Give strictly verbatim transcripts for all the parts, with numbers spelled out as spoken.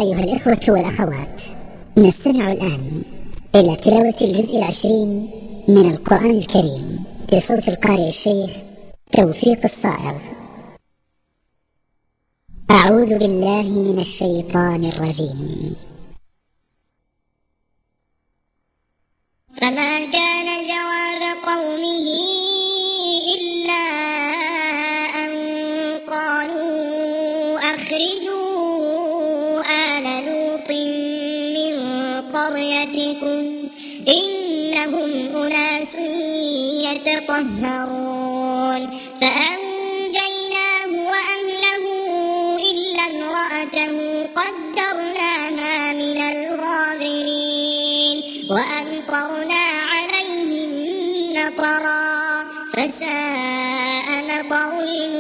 أيها الإخوة والأخوات، نستمع الآن إلى تلاوة الجزء العشرين من القرآن الكريم بصوت القارئ الشيخ توفيق الصائغ. أعوذ بالله من الشيطان الرجيم. فما كان جواب قومه إلا أن قالوا أخرجوا آل لوط من قريتكم إنهم أناس يتطهرون فأنجيناه وأهله إلا امرأته قدرناها من الغابرين وأمطرنا عليهم مطرا فساء مطر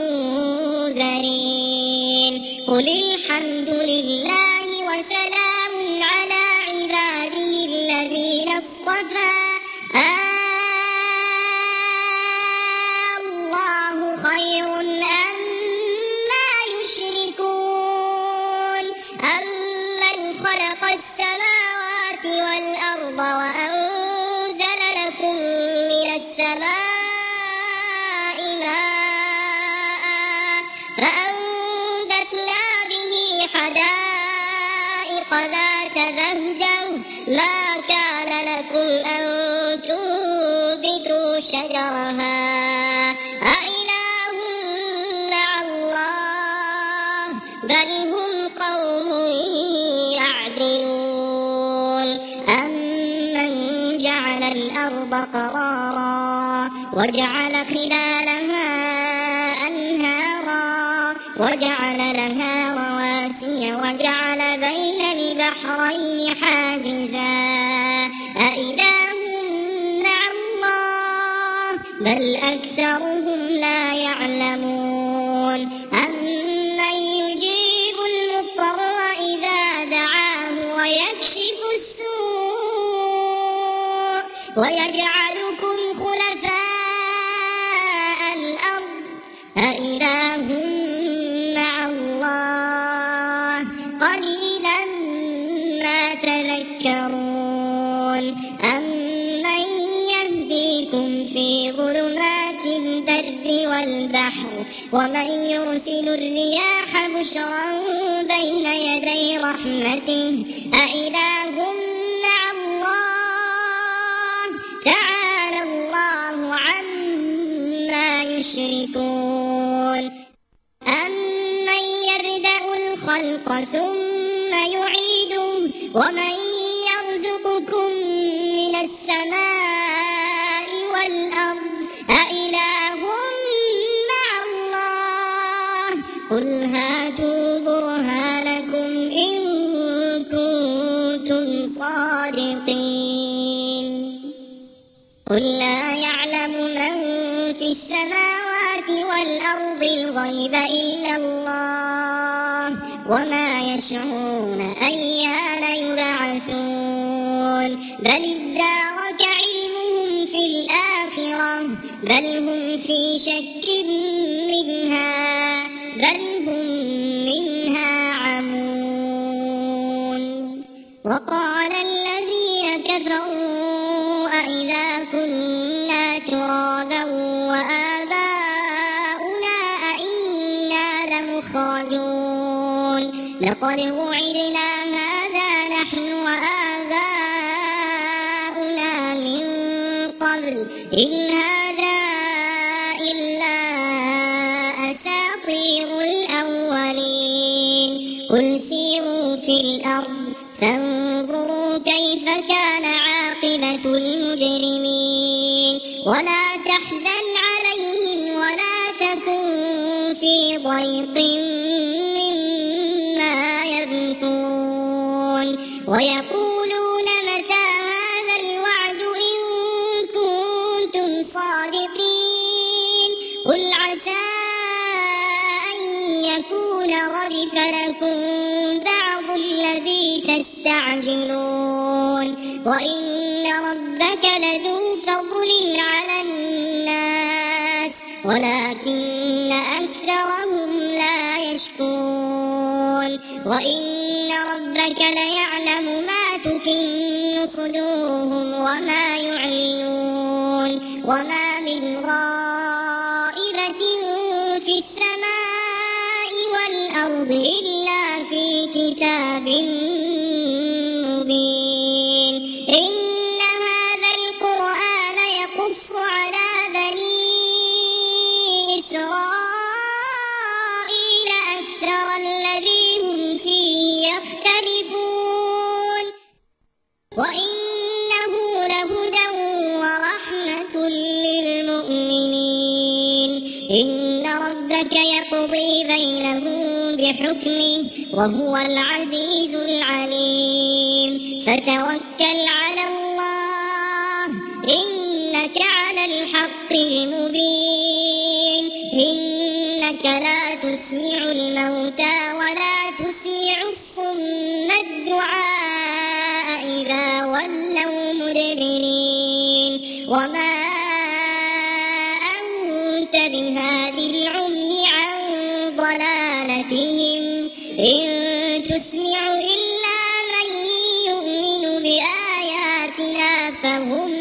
المنذرين. قل الحمد لله وسلام على عباده الذين اصطفى الله خير أما يشركون أمن خلق السماوات والأرض وأنزل لكم من السماء ماء فأنبتنا به حدائق ذات بهجة ما كان لكم أن تنبتوا شجرها أإله مع الله بل هم قوم يعدلون. أمن جعل الأرض قرارا وجعل خلالها أنهارا وجعل لها رواسي وجعل بين البحرين حاجزا أإله مع الله بل أكثرهم لا يعلمون. أمن يجيب المضطر إذا دعاه ويكشف السوء ويجعلكم خلفاء الأرض أإله مع الله قليلا ما تذكرون. أمن يهديكم في ظلمات البر والبحر ومن يرسل الرياح بشرا بين يدي رحمته أإله مع الله تعالى الله عما يشركون. أمن يبدأ الخلق ثم يعيده ومن يرزقكم من السماء والأرض أإله مع الله قل هاتوا برهانكم إن كنتم صادقين. قل لا يعلم من في السماوات والأرض الغيب إلا الله وما يشعرون أيان يبعثون بل ادارك علمهم في الآخرة بل هم في شك منها بل هم منها عمون. وقال الذين كفروا أإذا كنا ترابا وآباؤنا أئنا لمخرجون لقد وعدنا هذا نحن وآباؤنا من قبل إن هذا إلا أساطير الأولين. قل سيروا في الأرض فانظروا كيف كان عاقبة المجرمين ولا تحزن عليهم ولا تكن في ضيق مما يمكرون ويقولون متى هذا الوعد إن كنتم صادقين قل عسى أن يكون ردف لكم بعض الذي تستعجلون وإن ربك لذو فضل على الناس ولكن أكثرهم لا يشكرون. وإن ربك ليعلم ما تكن صدورهم وما يعلنون وما من غائبة في السماء والأرض إلا في كتاب مبين إن هذا القرآن يقص على بني إسرائيل أكثر الذي هم فيه يختلفون وإنه لهدى ورحمة للمؤمنين إن ربك يقضي بينهم بحكمه وهو العزيز العليم فتوكل على الله إنك على الحق المبين إنك لا تسمع الموتى ولا تسمع الصم الدعاء إذا ولوا مدبرين وما أنت بهادي العمي عن ضلالتهم إن تسمع إلا من يؤمن بآياتنا فهم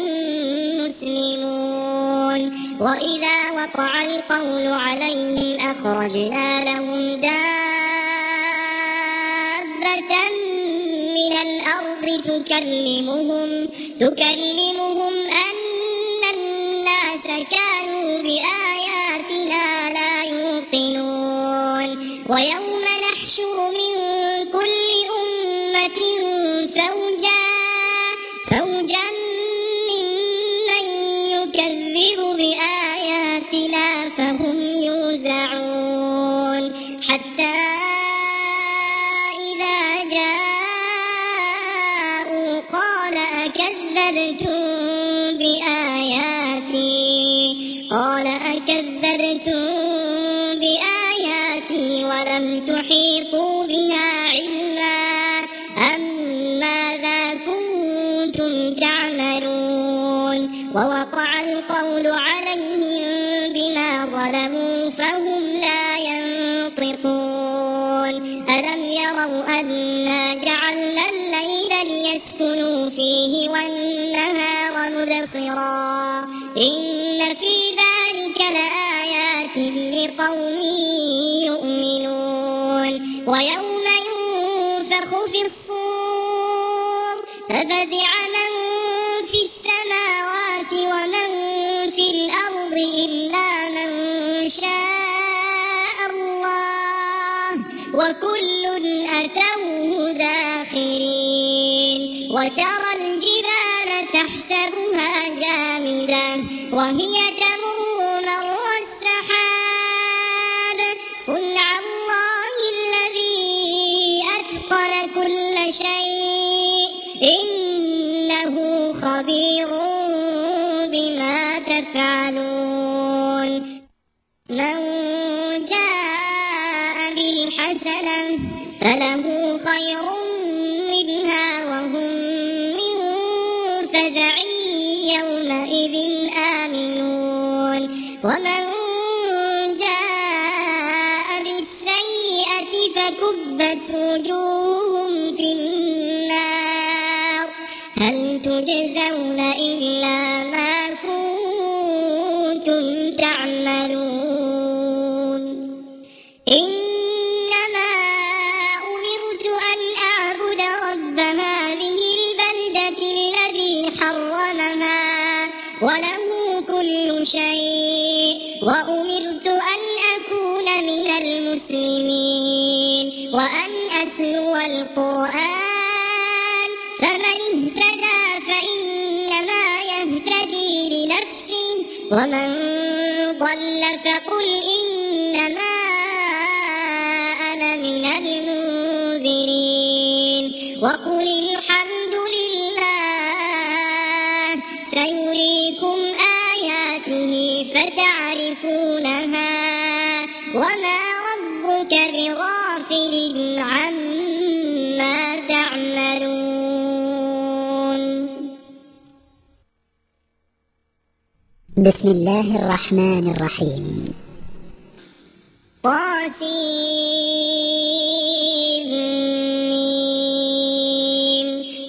مسلمون وإذا وقع القول عليهم أخرجنا لهم دابة من الأرض تكلمهم تكلمهم أن الناس كانوا بآياتنا لا يوقنون ويوم نحشر من كل أمة فوجا فوجا ممن يكذب بآياتنا فهم يوزعون حتى إذا جاءوا قال أكذبتم بآياتي قال أكذبتم بآياتي ولم تحيطوا بها علما أم ماذا كنتم تعملون ووقع القول عليهم بما ظلموا فهم لا ينطقون ألم يروا أنا جعلنا الليل ليسكنوا فيه والنهار مبصرا إن في ذلك لآيات لقوم يؤمنون ويوم ينفخ في الصور ففزع من في السماوات ومن في الأرض إلا من شاء الله وكل أتوه داخرين وترى الجبال تحسبها جامدة وهي تمر مر السحاب صنع الله الذي أتقن كل شيء إنه خبير بما تفعلون من جاء بالحسنة فله خير منها وهم من فزع يومئذ آمنون ومن جاء بالسيئة فكبت وجوههم في النار هل تجزون إلا ما كنتم تعملون إنما أمرت أن أعبد رب هذه البلدة الذي حرمها وله كل شيء وأمرت أن أكون من المسلمين وأن أتلو القرآن فمن اهتدى فإنما يهتدي لنفسه ومن ضل فقل إنما أنا من المنذرين وقل الحمد لله سيريكم آياته فتعرفونها وما ربك بغافل عما تعملون. بسم الله الرحمن الرحيم. طاسيم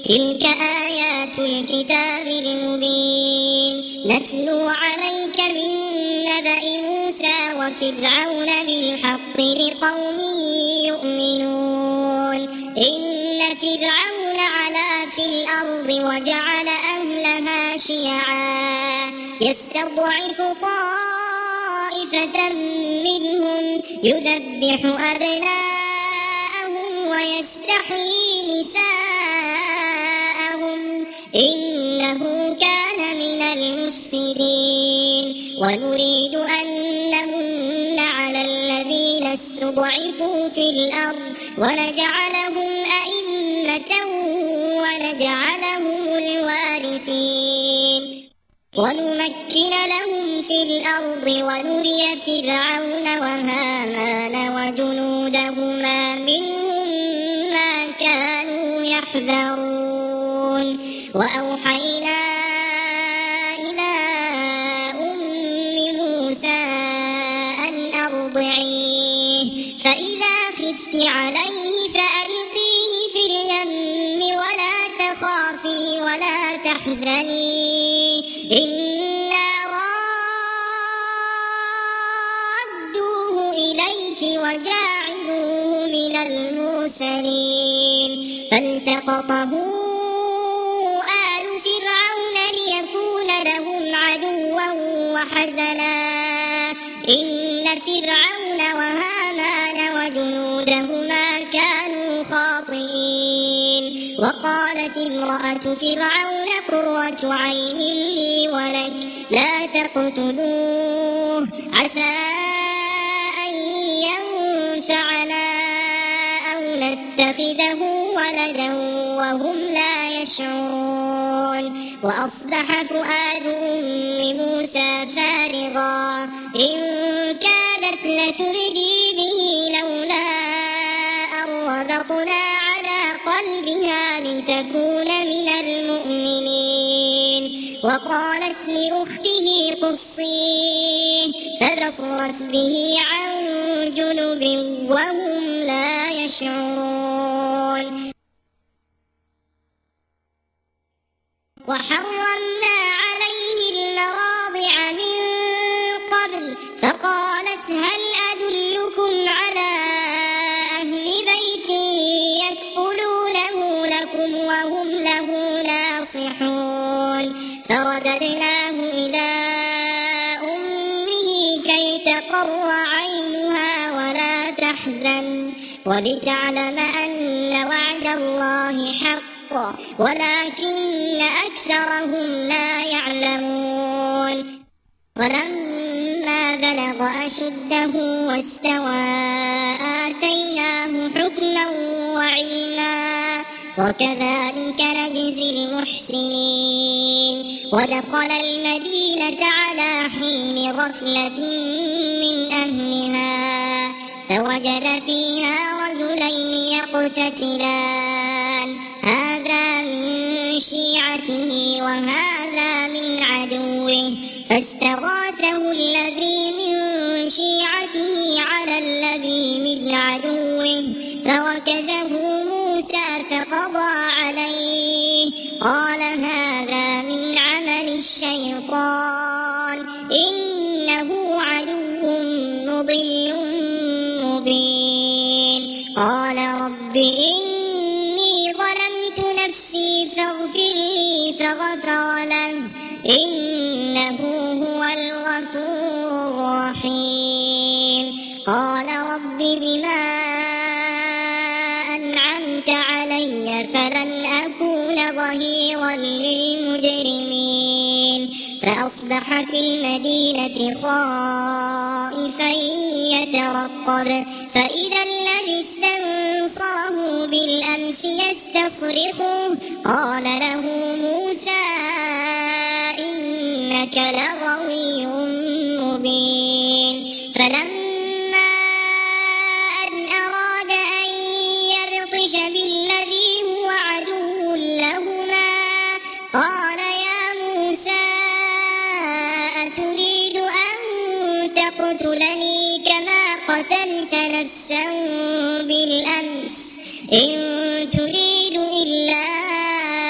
تلك آيات الكتاب المبين نتلو عليك من نبأ موسى وفرعون بالحق لقوم يؤمنون إن فرعون علا في الأرض وجعل أهلها شيعا يستضعف طائفة منهم يذبح أبناءهم ويستحيي نساءهم إنه كان من المفسدين ونريد أن نمن على الذين استضعفوا في الأرض ونجعلهم أئمة ونجعلهم الوارثين ونمكن لهم في الأرض ونري فرعون وهامان وجنودهما منهم ما كانوا يحذرون وأوحينا إلى أم موسى أن أرضعيه فإذا خفت عليه فألقيه في اليم ولا تخافي ولا تحزني إنا رادوه إليك وجاعلوه من المرسلين فالتقطه آل فرعون ليكون لهم عدوا وحزنا إن فرعون وهامان وجنودهما كانوا خاطئين وقالت امرأة فرعون قرة عين لي ولك لا تقتلوه عسى أن ينفعنا أو نتخذه ولدا وهم لا يشعرون وأصبح فؤاد أم موسى فارغا إن كادت لتبدي به لولا أن ربطنا على قلبها لتكون من المؤمنين وقالت لأخته قصيه فبصرت به عن جنب وهم لا يشعرون وحرمنا عليه المراضع من قبل فقالت هل أدلكم على أهل بيت يكفلونه لكم وهم له ناصحون فرددناه إلى أمه كي تقر عينها ولا تحزن ولتعلم أن وعد الله حق ولكن أكثرهم لا يعلمون ولما بلغ أشده واستوى آتيناه حكما وعلما وكذلك نجزي المحسنين ودخل المدينة على حين غفلة من أهلها فوجد فيها رجلين يقتتلان هذا من شيعته وهذا من عدوه فاستغاثه الذي من شيعته على الذي من عدوه فوكزه موسى فقضى عليه قال هذا من عمل الشيطان إنه عدو مضل مبين قال رب إني ظلمت نفسي فاغفر لي فغفر له إنه هو الغفور الرحيم قال رب بما أنعمت علي فلن أكون ظهيرا للمجرمين فأصبح في المدينة خائفا يترقب فإذا الذي استنصره بالأمس يستصرخه قال له موسى إنك لغوي مبين فلما أن أراد أن يبطش بالذي هو عدو لهما قال يا موسى أتريد أن تقتلني كما قتلت نفسا بالأمس إن تريد إلا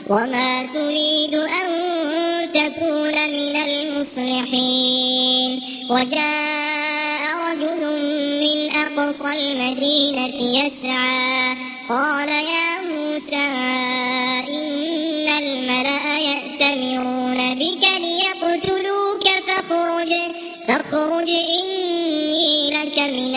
وما تريد أن تكون من المصلحين. وجاء رجل من أقصى المدينة يسعى قال يا موسى إن الملأ يأتمرون بك ليقتلوك فاخرج فاخرج إني لك من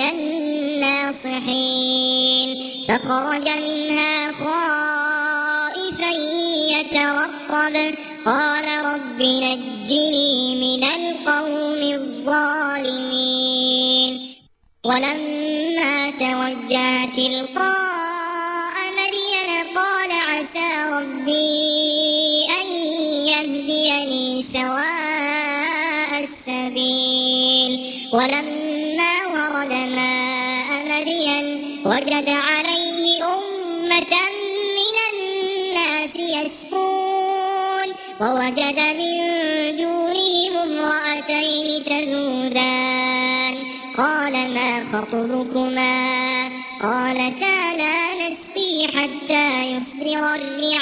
الناصحين. فخرج منها خائفا يترقب قال رب نجني من القوم الظالمين. ولما توجه تلقاء مدين قال عسى ربي أن يهديني سواء السبيل. ولما ورد ماء مدين وجد عليه أمة من الناس يسقون ووجد من دونهم امرأتين تذودان قال ما خطبكما قالتا لا نسقي حتى يصدر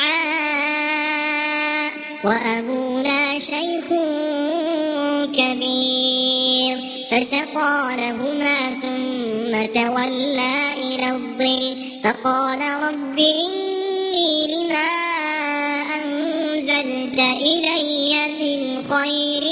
الرعاء وأبونا شيخ كبير. فسقى لهما ثم تولى إلى الظل فقال رب إني لما أنزلت إلي من خير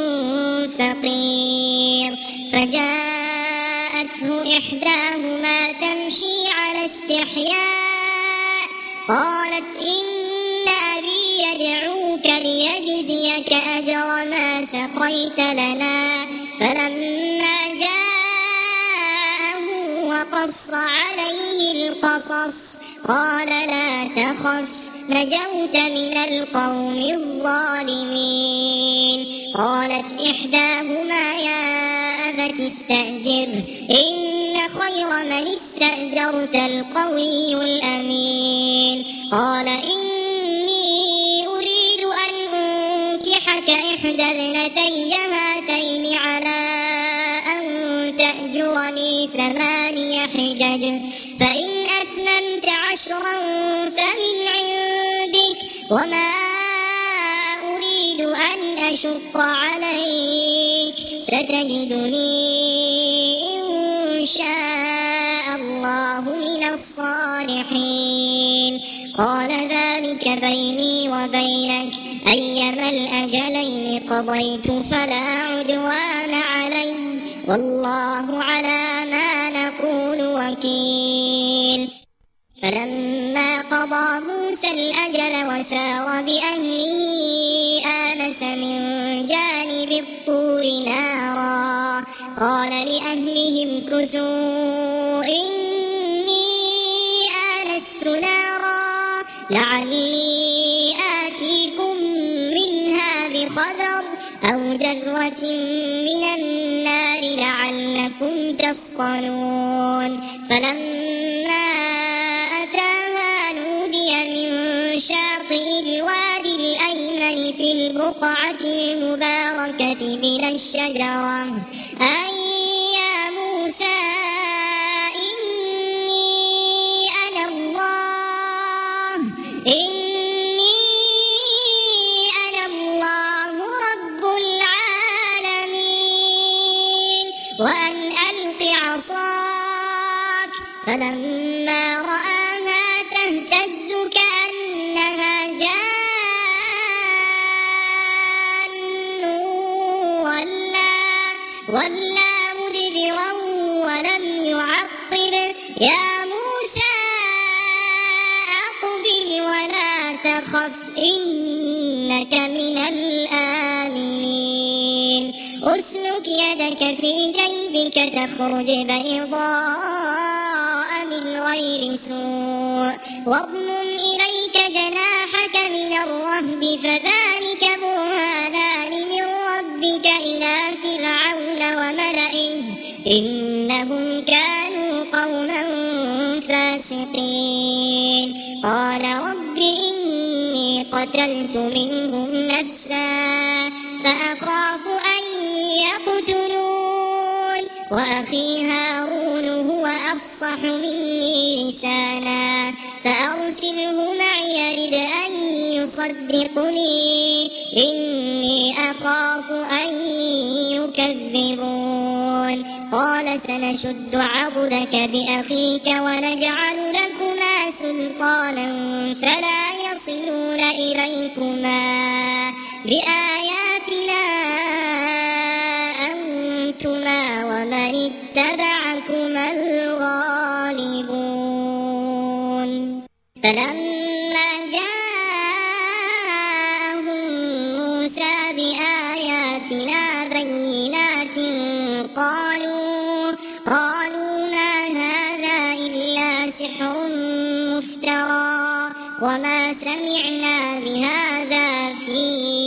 فقير. فجاءته إحداهما تمشي على استحياء قالت إن أبي يدعوك ليجزيك أجر ما سقيت لنا. فلما جاءه وقص عليه القصص قال لا تخف نجوت من القوم الظالمين. قالت إحداهما يا أبت استأجر إن خير من استأجرت القوي الأمين. قال إني أريد أن أنكحك إحدى ابنتي هاتين على أن تأجرني ثماني حجج فإن أتممت عشرا فمن عندك وما أريد أن أشق عليك ستجدني إن شاء الله من الصالحين. قال ذلك بيني وبينك أيما الأجلين قضيت فلا عدوان علي والله على ما نقول وكيل. فلما قضى موسى الأجل وسار بأهله آنس من جانب الطور نارا قال لأهلهم كثوا إني آنست نارا لعلي آتيكم منها بخبر أو جذوة من النار لعلكم تصطلون. فلما أتاها نودي من شاطئ الوادي الأيمن في البقعة المباركة من الشجرة أي يا موسى إني أنا الله إني أنا الله رب العالمين وأن ألق عصاك. فلما رآها تهتز كأنها جان ولا ولا مدبرا ولم يعقب يا موسى أقبل ولا تخف إنك من الآمنين. أسلك يدك في جيبك تخرج بيضاء من غير سوء واضمم إليك جناحك من الرهب فذلك برهانان من ربك إلى فرعون وملئه إنهم كانوا قوما فاسقين. قال رب إني قتلت منهم نفسا فأخاف أن يقتلون وأخي هارون هو أفصح مني لسانا فأرسله معي يرد أن يصدقني إني أخاف أن يكذبون قال سنشد عضدك بأخيك ونجعل لكما سلطانا فلا يصلون إليكما بآياتنا أنتما ومن اتبعكما الغالبون فلما جاءهم موسى بآياتنا بينات قالوا قالوا ما هذا إلا سحر مفترى وما سمعنا بهذا في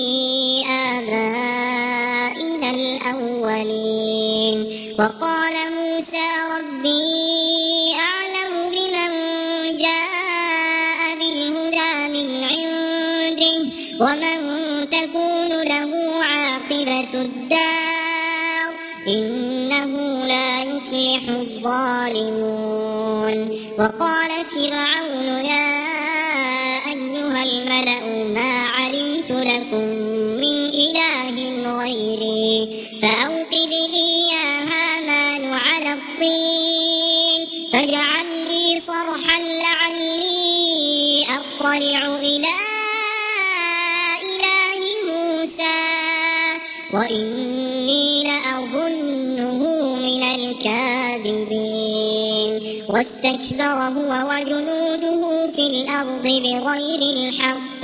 آبائنا الأولين وقال موسى ربي أعلم بمن جاء بالهدى من عنده ومن تكون له عاقبة الدار إنه لا يفلح الظالمون وقال فرعون يا أيها الملأ ما علمت لكم من إله غيري فأوقد لي يا هامان على الطين فاجعل لي صرحا لعلي أطلع إلى إله موسى وإني لأظنه من الكاذبين واستكبر هو وجنوده في الأرض بغير الحق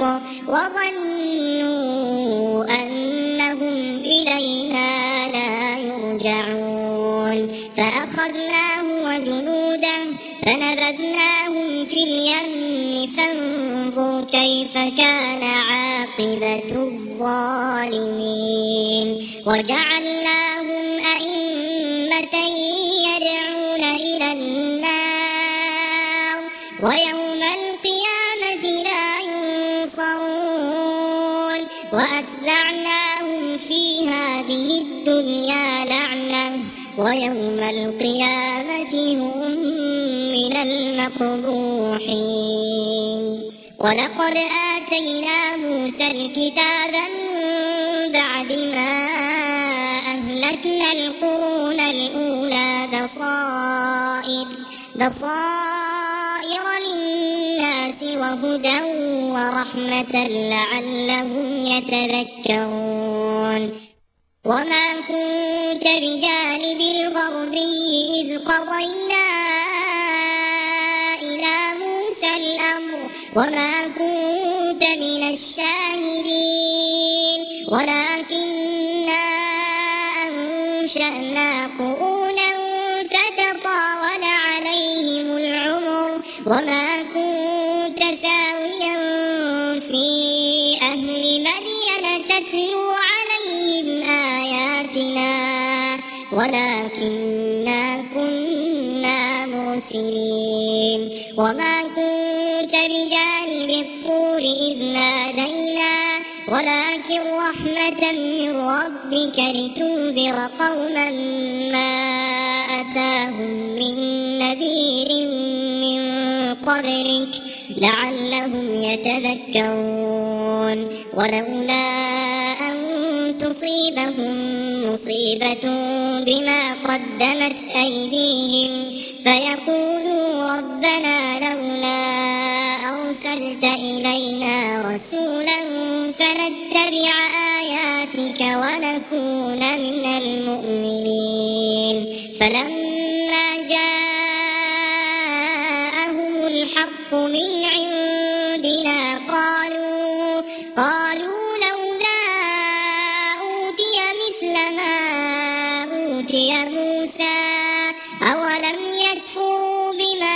وظنوا أنهم إلينا لا يرجعون فأخذناه وجنوده فنبذناهم في اليم فانظر كيف كان عاقبة الظالمين وجعلناهم أئمة يدعون إلى النار ويوم القيامة لا ينصرون وأتبعناهم في هذه الدنيا لعنة ويوم القيامة هم من المقبوحين ولقد آتينا موسى الكتاب من بعد ما أهلكنا القرون الأولى بصائر بصائر للناس وهدى ورحمة لعلهم يتذكرون وما كنت بجانب الغربي إذ قضينا إلى موسى الأمر وما كنت من الشاهدين ولكننا أنشأنا قرونا فتطاول عليهم العمر وما كنت ثاويا في أهل مدين تتلو عليهم آياتنا ولكننا كنا مرسلين وما كنت بجانب الطور إذ نادينا ولكن رحمة من ربك لتنذر قوما ما أتاهم من نذير من قبلك لعلهم يتذكرون ولولا أن تصيبهم مصيبة بما قدمت أيديهم فيقولوا ربنا لولا أرسلت إلينا رسولا فنتبع آياتك ونكون من المؤمنين فلما جاءهم الحق من عندنا قالوا قالوا لولا أوتي مثل ما أوتي موسى أولم يكفروا بما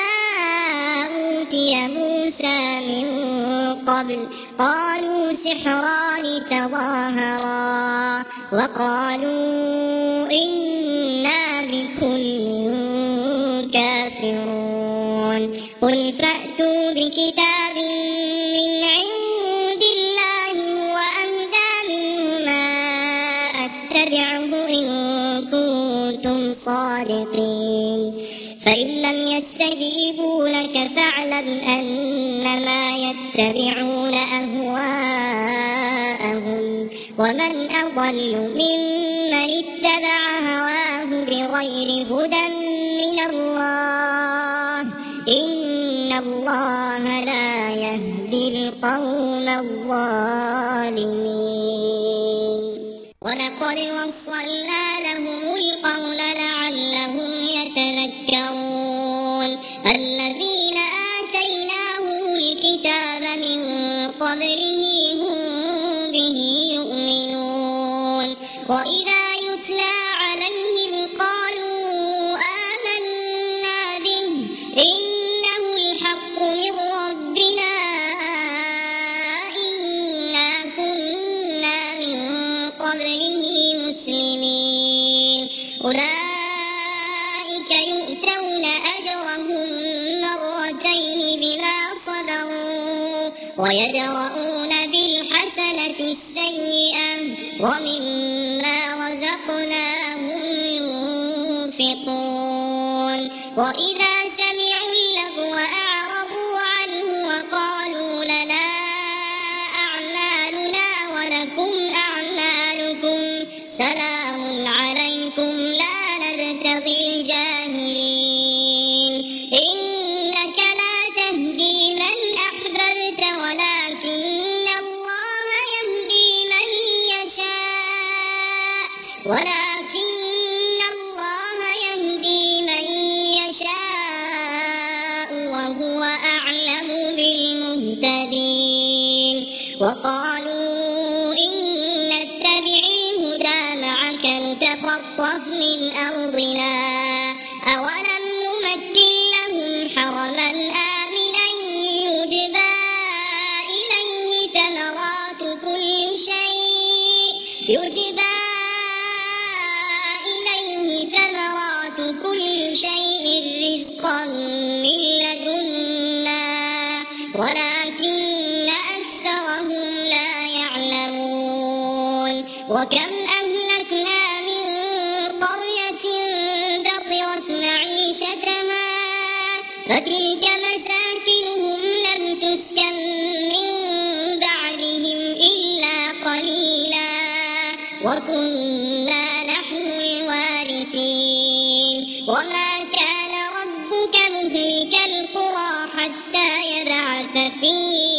أوتي موسى من قبل قالوا سحران تظاهرا وقالوا إنا بكل كافرون قل فأتوا بكتاب من عند الله وأهدى مما أتبعه إن كنتم الصادقين فإن لم يستجيبوا لك فاعلم أنما يتبعون أهواءهم ومن أضل ممن اتبع هواه بغير هدى من الله إن الله لا يهدي القوم الظالمين ولقد وصلنا لهم القول لعلهم يتذكرون الذين آتيناهم الكتاب من قبله هم به يؤمنون وإذا يتلى عليهم قالوا آمنا به إنه الحق من ربنا إنا كنا من قبله مسلمين أولئك يؤتون أجرهم مرتين بما صبروا ويدرؤون بالحسنة السيئة ومما رزقناهم ينفقون وإذا سمعوا اللغو أعرضوا عنه وقالوا لنا أعمالنا ولكم أعمالكم سلام عليكم لا نبتغي الجاهلين إنك لا تهدي من أحببت ولكن الله يهدي من يشاء ولكن الله يهدي من يشاء وهو أعلم بالمهتدين وقالوا إن نتبع الهدى معك نتخطف من أرضنا أولم نمكن لهم حرما آمنا يجبى إليه ثمرات كل شيء يجبى إليه ثمرات كل شيء رزقا من لدنا ولكن أكثرهم لا يعلمون وكم أهلكنا من قرية بطرت معيشتها فتلك مساكنهم لم تسكن من بعدهم إلا قليلا وكنا نحن الوارثين وما كان ربك مهلك القرى حتى يبعث في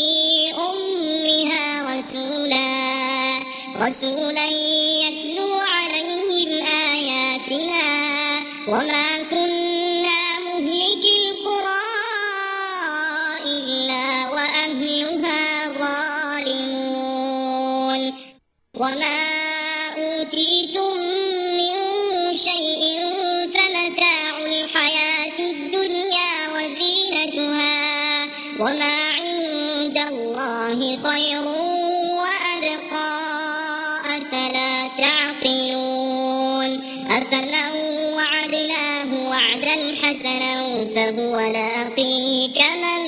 أمها رسولا رسولا يتلو عليهم آياتنا وما كنا مهلك القرى إلا وأهلها ظالمون وما أوتيتم من شيء فمتاع الحياة الدنيا وزينتها وما عند الله خير وأبقى أفلا تعقلون أفمن وعدناه وعدا حسنا فهو لاقيه كمن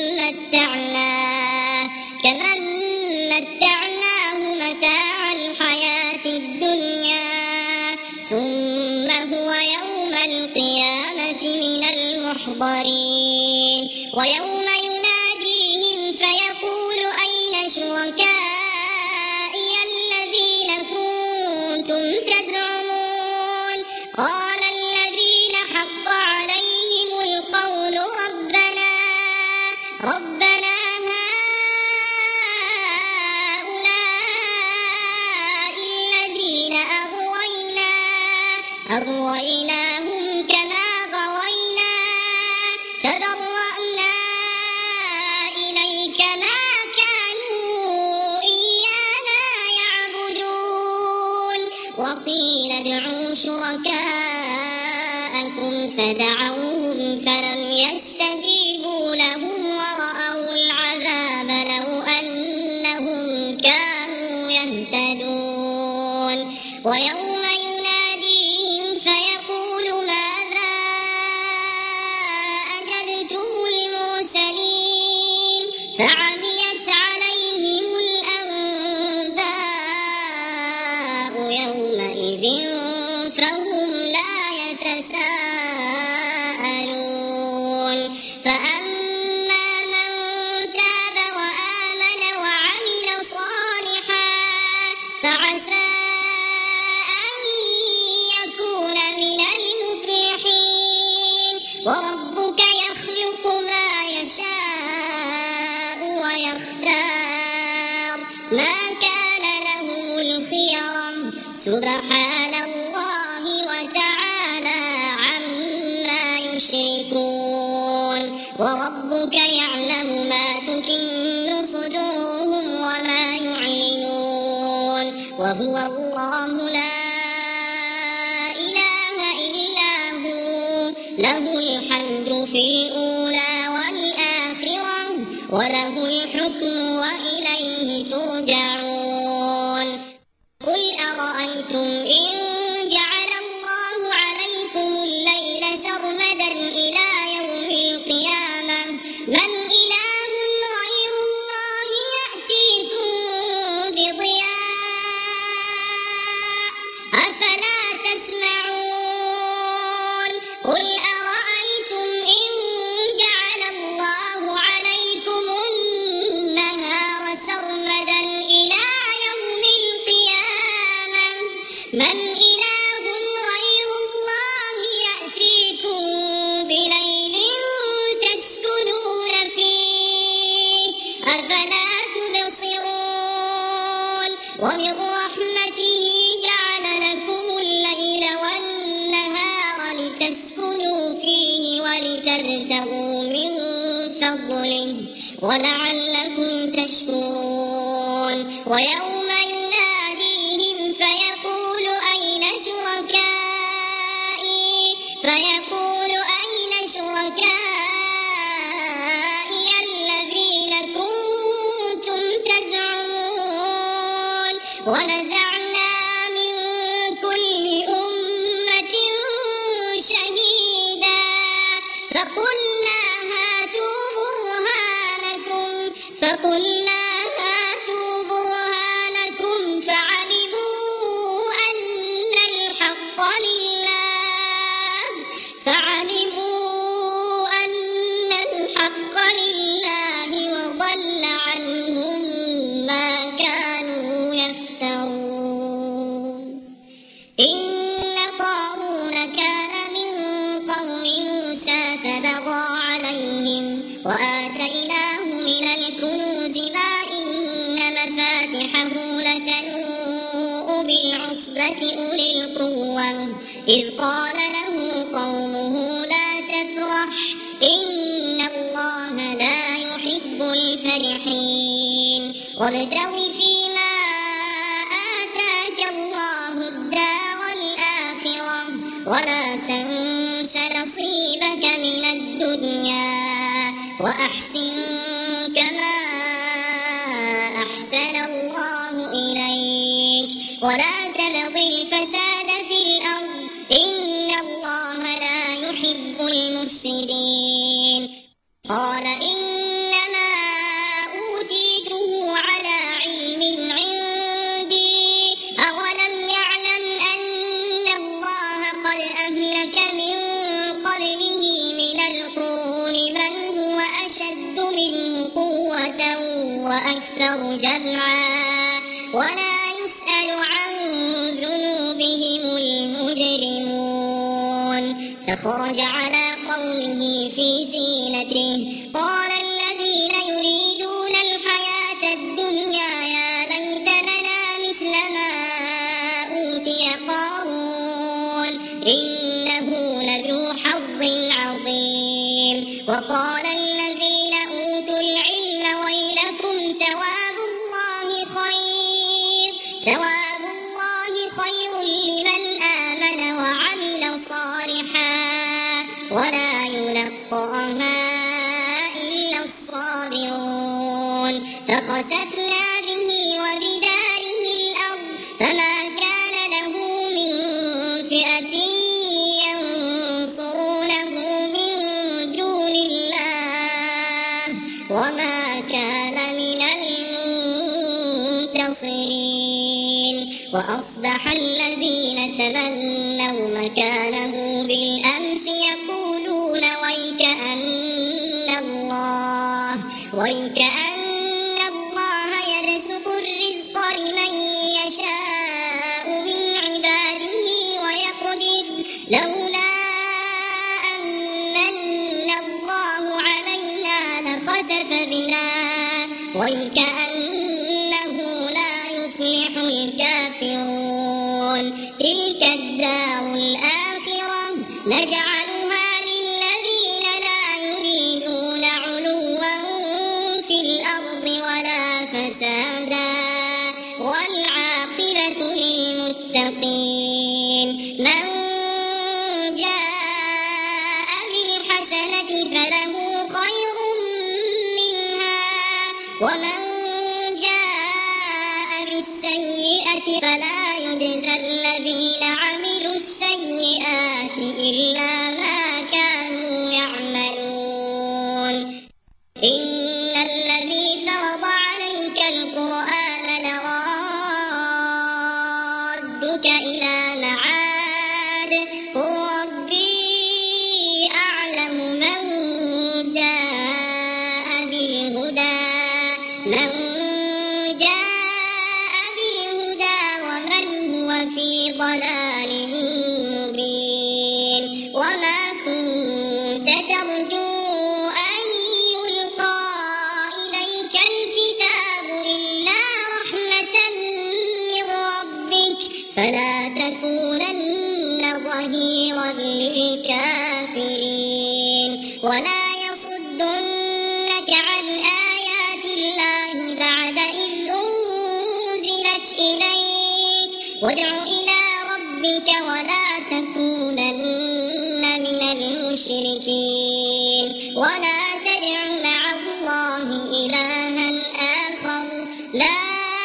متعناه كمن متعناه متاع الحياة الدنيا ثم هو يوم القيامة من المحضرين ويوم يناديهم فيقول أين شركائي الذين كنتم تزعمون قال الذين حق عليهم القول ربنا ربنا هؤلاء الذين أغوينا أغويناهم كما غوينا تبرأنا إليك ما كانوا إيانا يعبدون وقيل ادعوا شركاءكم فدعوهم فلم يستجيبوا لهم ورأوا العذاب لو أنهم كانوا يهتدون ويوم يناديهم فيقول ماذا أجبتم المرسلين فعميت عليهم الأنباء يومئذ فهم لا يتساءلون سبحان الله وتعالى عما يشركون وربك يعلم ما تكن صدورهم وما يعلنون وهو الله لا إله إلا هو له الحمد في الأولى والآخرة وله الحكم وإليه ترجعون قل أرأيتم إن جعل الله عليكم الليل سرمدا إلى يوم القيامة من إله غير الله يأتيكم بضياء أفلا تسمعون قل أرأيتم إن جعل الله عليكم النهار سرمدا إلى يوم القيامة من إله غير الله يأتيكم بليل تسكنون فيه أفلا تبصرون ومن رحمته جعل لكم الليل والنهار لتسكنوا فيه ولتبتغوا من فضله ولعلكم تشكرون ويوم يناديهم فيقول أين شركائي فيقول أين شركائي الذين كنتم تزعمون ونزعنا من كل أمة شهيدا فقلنا هاتوا برهانكم فقلنا هاتوا برهانكم فعلموا أن الحق لله فعلموا أن الحق لله وضل عنهم ما كانوا يفترون إن قارون كان من قوم موسى فبغى عليهم وآتيناه من الكنوز ما إن مفاتحه لتنوء بالعصبة أولي القوة إذ قال له قومه لا تفرح إن الله لا يحب الفرحين وابتغ فيما آتاك الله الدار الآخرة ولا تنس نصيبك من الدنيا وأحسن كما أحسن الله إليك ولا تبغ الفساد في الأرض إن الله لا يحب المفسدين قال إنما أوتيته على علم عندي أولم يعلم أن الله قد أهلك من قبله من القرون من هو أشد منه قوة وأكثر جمعا ولا يسأل عن ذنوبهم المجرمون فخرج على قومه في زينته قال الذين يريدون الحياة الدنيا يا ليت لنا مثل ما أوتي قارون إنه لذو حظ عظيم وقال الذين أوتوا العلم ويلكم ثواب الله خير ثواب الله خير لمن آمن وعمل صالحا ولا يلقاها إلا الصابرون فخسفنا به وبداره الأرض فما كان له من فئة ينصرونه من دون الله وما كان من المنتصرين وأصبح الذين تمنوا مكانه بالأمس يقولون ويكأن الله ويكأن الله يبسط الرزق لمن يشاء من عباده ويقدر لولا أن الله علينا لخسف بنا ويكأنه لا يفلح الكافرون نجعلها للذين لا يريدون علوا في الأرض ولا فسادا والعاقبة للمتقين. من جاء بالحسنة فله خير منها ومن جاء بالسيئة فلا يجزى الذين عملوا السيئات إلا ما كانوا يعملون. إن الذي فرض عليك القرآن لرادك إلى معاد قل ربي أعلم من جاء بالهدى من جاء بالهدى ومن هو في ضلال مبين. وما كنت ترجو أن يلقى إليك الكتاب إلا رحمة من ربك فلا تكونن ظهيرا للكافرين. ولا يصدنك عن آيات الله بعد إذ أنزلت إليك وادع إلى ربك ولا تكونن من المشركين. ولا تدع مع الله إلها آخر لا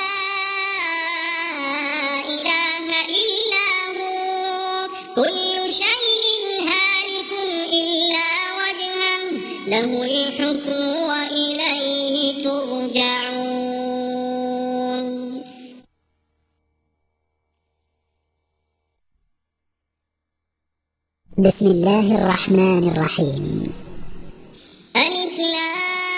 إله إلا هو كل شيء هالك إلا وجهه له الحكم وإليه ترجعون. بسم الله الرحمن الرحيم. ألف لام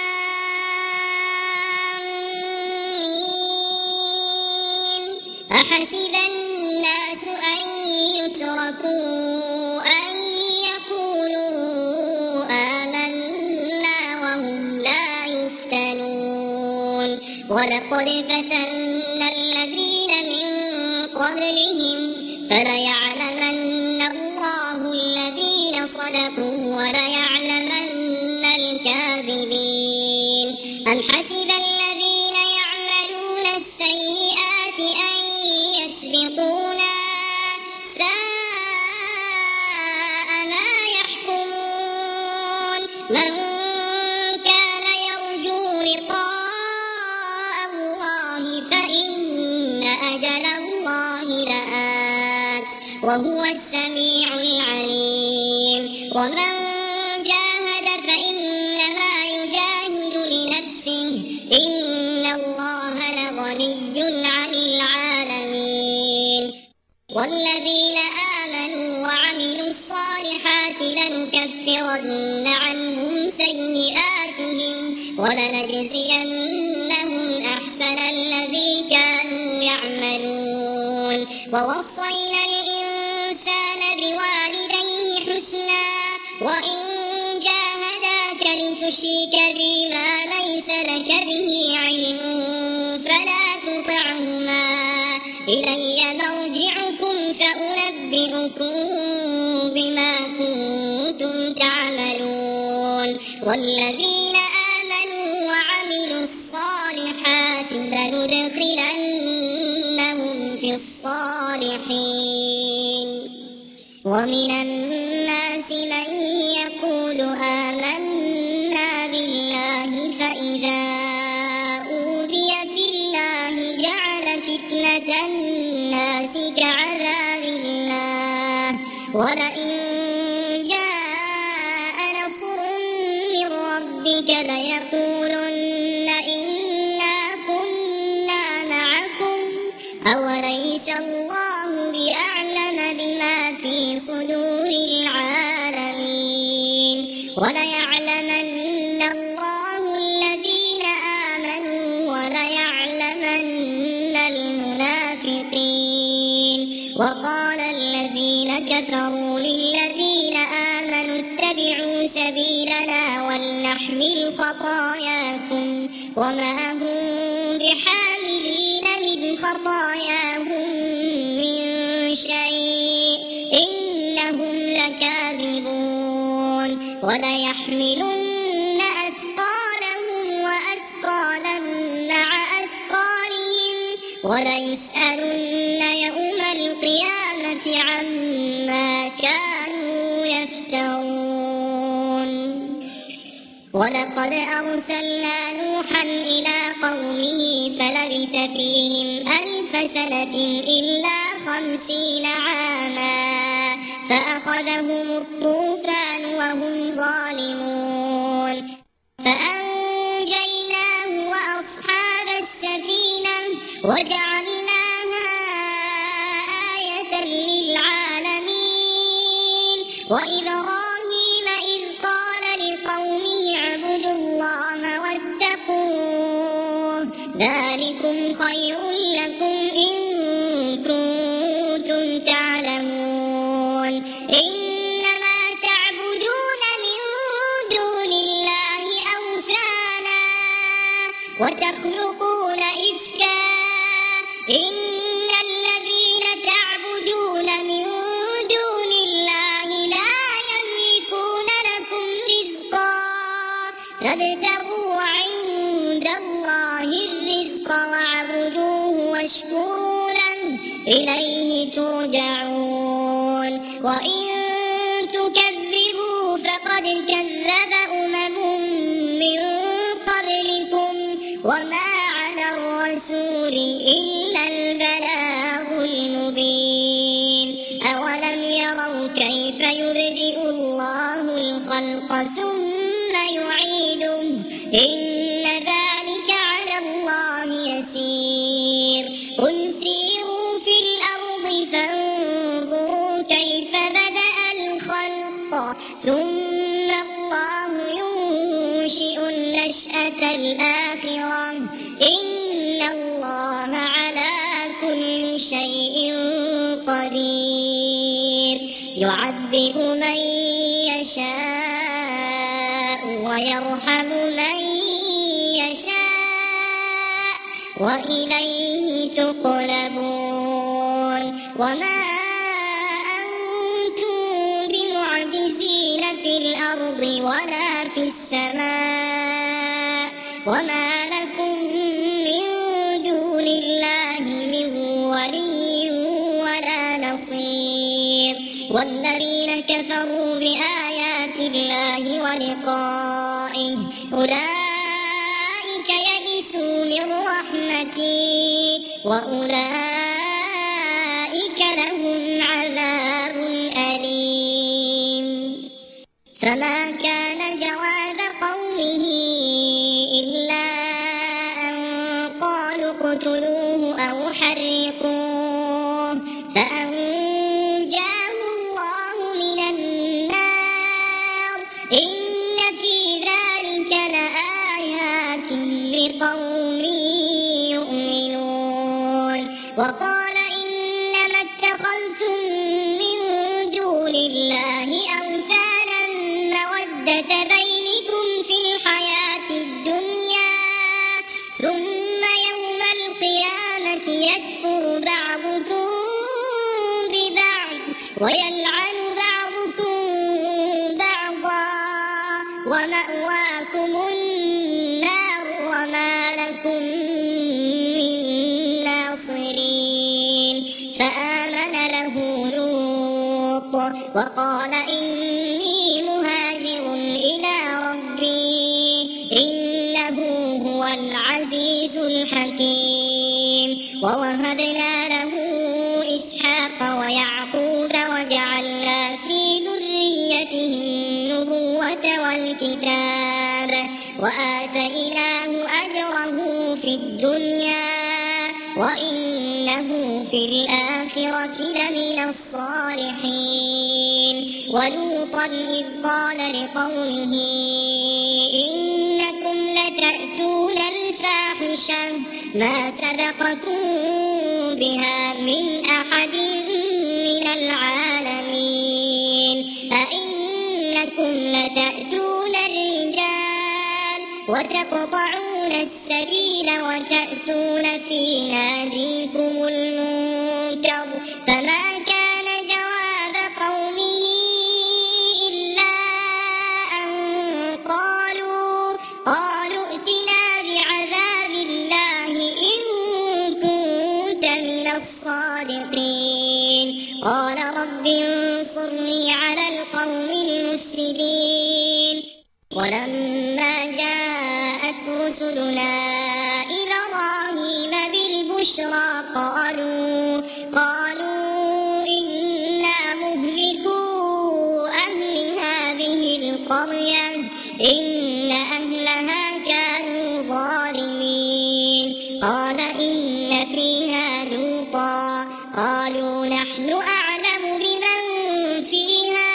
ميم. أحسب الناس أن يتركوا أن يقولوا آمنا وهم لا يفتنون. ولقد فتنا الذين من قبلهم فليعلمن الله الذين صدقوا وليعلمن الكاذبين. أم حسب الذين يعملون السيئات أن يسبقونا ساء ما يحكمون. من كان يرجو لقاء الله فإن أجل الله لآت وهو السميع العليم. ومن جاهد فإنما يجاهد لنفسه إن الله لغني عن العالمين. والذين آمنوا وعملوا الصالحات لنكفرن عنهم سيئاتهم ولنجزينهم أحسن الذي كانوا يعملون. ووصينا الإنسان بوالديه حسنا وإن جاهداك لتشرك بما ليس لك به علم فلا تطعهما إلي مرجعكم فأنبئكم بما كنتم تعملون. والذين آمنوا وعملوا الصالحات لندخلنهم في الصالحين. ومن الناس من يقول آمنا بالله فإذا أوذي في الله جعل فتنة الناس كعذاب الله ولئن جاء نصر من ربك ليقولن إنا كنا معكم أوليس الله بأعلم بما في صدور العالمين. وليعلمن الله الذين آمنوا وليعلمن المنافقين. وقال الذين كفروا للذين آمنوا اتبعوا سبيلنا ولنحمل خطاياكم وما هم بحاملين من خطاياهم من شيء إنهم لكاذبون. وليحملن أثقالهم وأثقالا مع أثقالهم وليسألن يوم القيامة عما كانوا يفترون. ولقد أرسلنا نوحا إلى قومه فلبث فيهم ألف سنة إلا خمسين عاما فأخذهم الطوفان وهم ظالمون فأنجيناه وأصحاب السفينة وجعلناها آية للعالمين. وإبراهيم إذ قال لقومه اعبدوا الله واتقوه ذلكم خير لكم إن كنتم تعلمون. إنما تعبدون من دون الله أوثانا وتخلقون إفكا إن الذين تعبدون من دون الله لا يملكون لكم رزقا فابتغوا عند الله الرزق واعبدوه واشكروا له إليه ترجعون. وإن تكذبوا فقد كذب أمم من قبلكم وما على الرسول إلا البلاغ المبين. أولم يروا كيف يبدئ الله الخلق ثم يعيده إن ذلك على الله يسير. قل سيروا في الأرض فانظروا كيف بدأ الخلق ثم الله ينشئ النشأة الآخرة إن الله على كل شيء قدير. يعذب من يشاء ويرحم من يشاء وإليه تقلبون. وما أنتم بمعجزين في الأرض ولا في السماء وما لكم من دون الله من ولي ولا نصير. والذين كفروا بآيات الله ولقائه أولئك يئسوا من رحمتي وأولئك لهم عذاب أليم. فما كان جواب قومه إلا أن قالوا اقتلوه أو حرقوه فأنجاه الله من النار إن في ذلك لآيات لقوم يؤمنون. وقال إنما اتخذتم من دون الله أوثانا مودة بينكم في الحياة الدنيا ثم يوم القيامة يكفر بعضكم ببعض ويلعن بعضكم بعضا ومأواكم النار وما لكم من ناصرين. فآمن له لوط وقال إني مهاجر إلى ربي إنه هو العزيز الحكيم. ووهبنا له إسحاق ويعقوب وجعلنا في ذريته النبوة والكتاب وآتيناه أجره في الدنيا وإنه في الآخرة لمن الصالحين. ولوطا إذ قال لقومه إنكم لتأتون الفاحشة ما سبقكم بها من أحد من العالمين. أئنكم لتأتون الرجال وتقطعون السبيل وتأتون في ناديكم المنكر. فما كان جواب قومه إلا أن المفسدين. ولما جاءت رسلنا إبراهيم بالبشرى قالوا قالوا إنا مهلكو أهل هذه القرية إن أهلها كانوا ظالمين. قال إن فيها لوطا قالوا نحن أعلم بمن فيها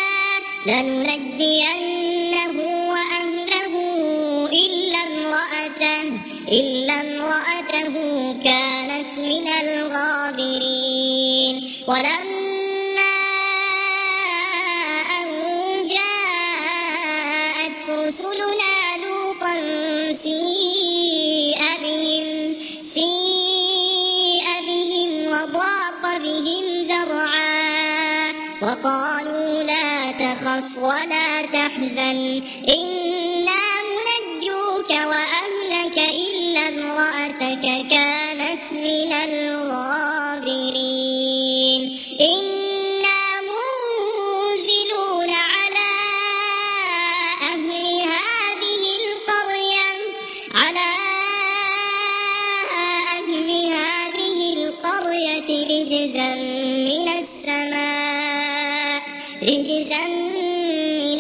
لننجينه وأهله إلا امرأته إلا امرأته كانت من الغابرين. ولما أن جاءت رسلنا لوطا سيء بهم سيء بهم وضاق بهم ذرعا وقالوا لا تخف ولا تحزن إنا منجوك وأهلك إلا امرأتك كانت من الغابرين. إنا منزلون على أهل هذه القرية على أهل هذه القرية رجزا من السماء رجزا من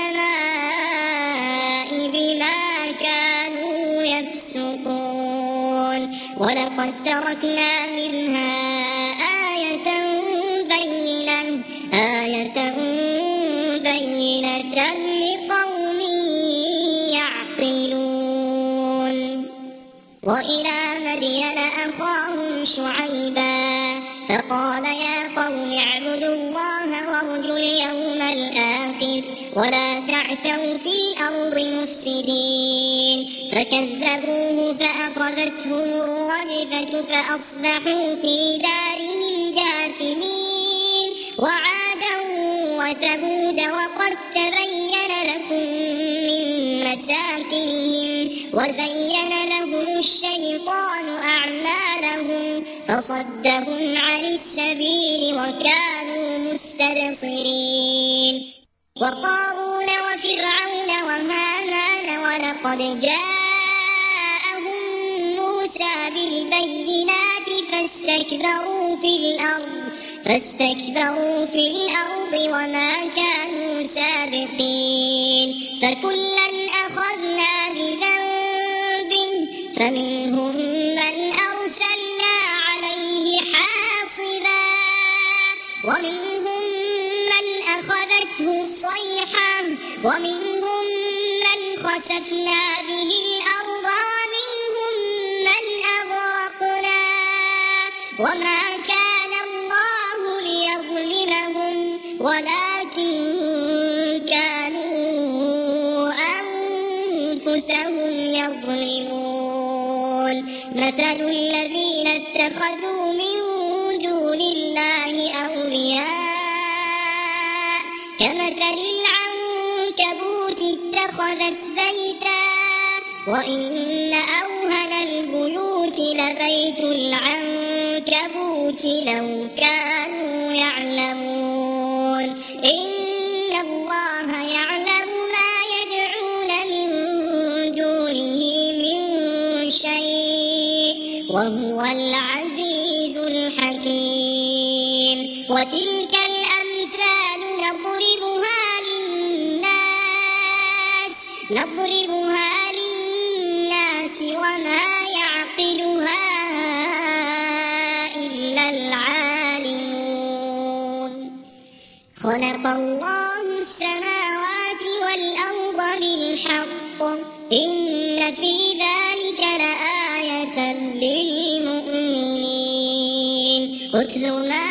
السماء بما كانوا يفسقون. ولقد تركنا منها آية بينة آية بينة لقوم يعقلون. وإلى مدين أخاهم شعيبا فقال يا قوم اعبدوا الله وارجوا اليوم الآخر ولا تعثوا في الأرض مفسدين. فكذبوه فأخذتهم الرجفة فأصبحوا في دارهم جاثمين. وعادا وثمود وقد تبين لكم من مساكنهم وزين لهم الشيطان أعمالهم فصدهم عن السبيل وكانوا مستبصرين. وقارون وفرعون وهامان ولقد جاءهم موسى بالبينات فاستكبروا في الأرض فاستكبروا في الأرض وما كانوا سابقين. فكلا أخذنا بذنبه فمنهم من أرسلنا عليه حاصبا ومنهم من أخذته الصيحة ومنهم من خسفنا به الأرض ومنهم من أغرقنا وما كان الله ليظلمهم ولكن كانوا أنفسهم يظلمون. مثل الذين اتخذوا من دون الله أولياء كمثل العنكبوت اتخذت بيتا وإن أوهن البيوت لبيت العنكبوت لو كانوا يعلمون. إن الله يعلم ما يدعون من دونه من شيء وهو العزيز الحكيم. وتلك الأمثال نضربها للناس نضربها للناس وما يعقلها إلا العالمون. خلق الله السماوات والأرض بالحق إن في ذلك لآية للمؤمنين. اتل ما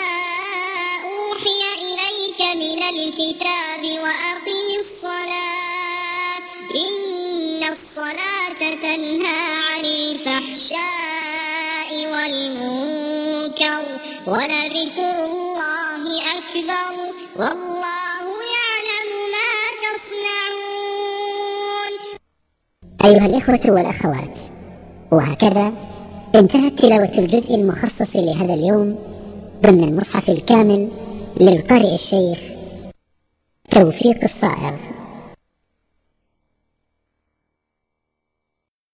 أوحي إليك من الكتاب وأقم الصلاة إن الصلاة تنهى عن الفحشاء والمنكر ولذكر الله أكبر والله يعلم ما تصنعون. أيها الإخوة والأخوات، وهكذا انتهت تلاوة الجزء المخصص لهذا اليوم ضمن المصحف الكامل للقارئ الشيخ توفيق الصائغ.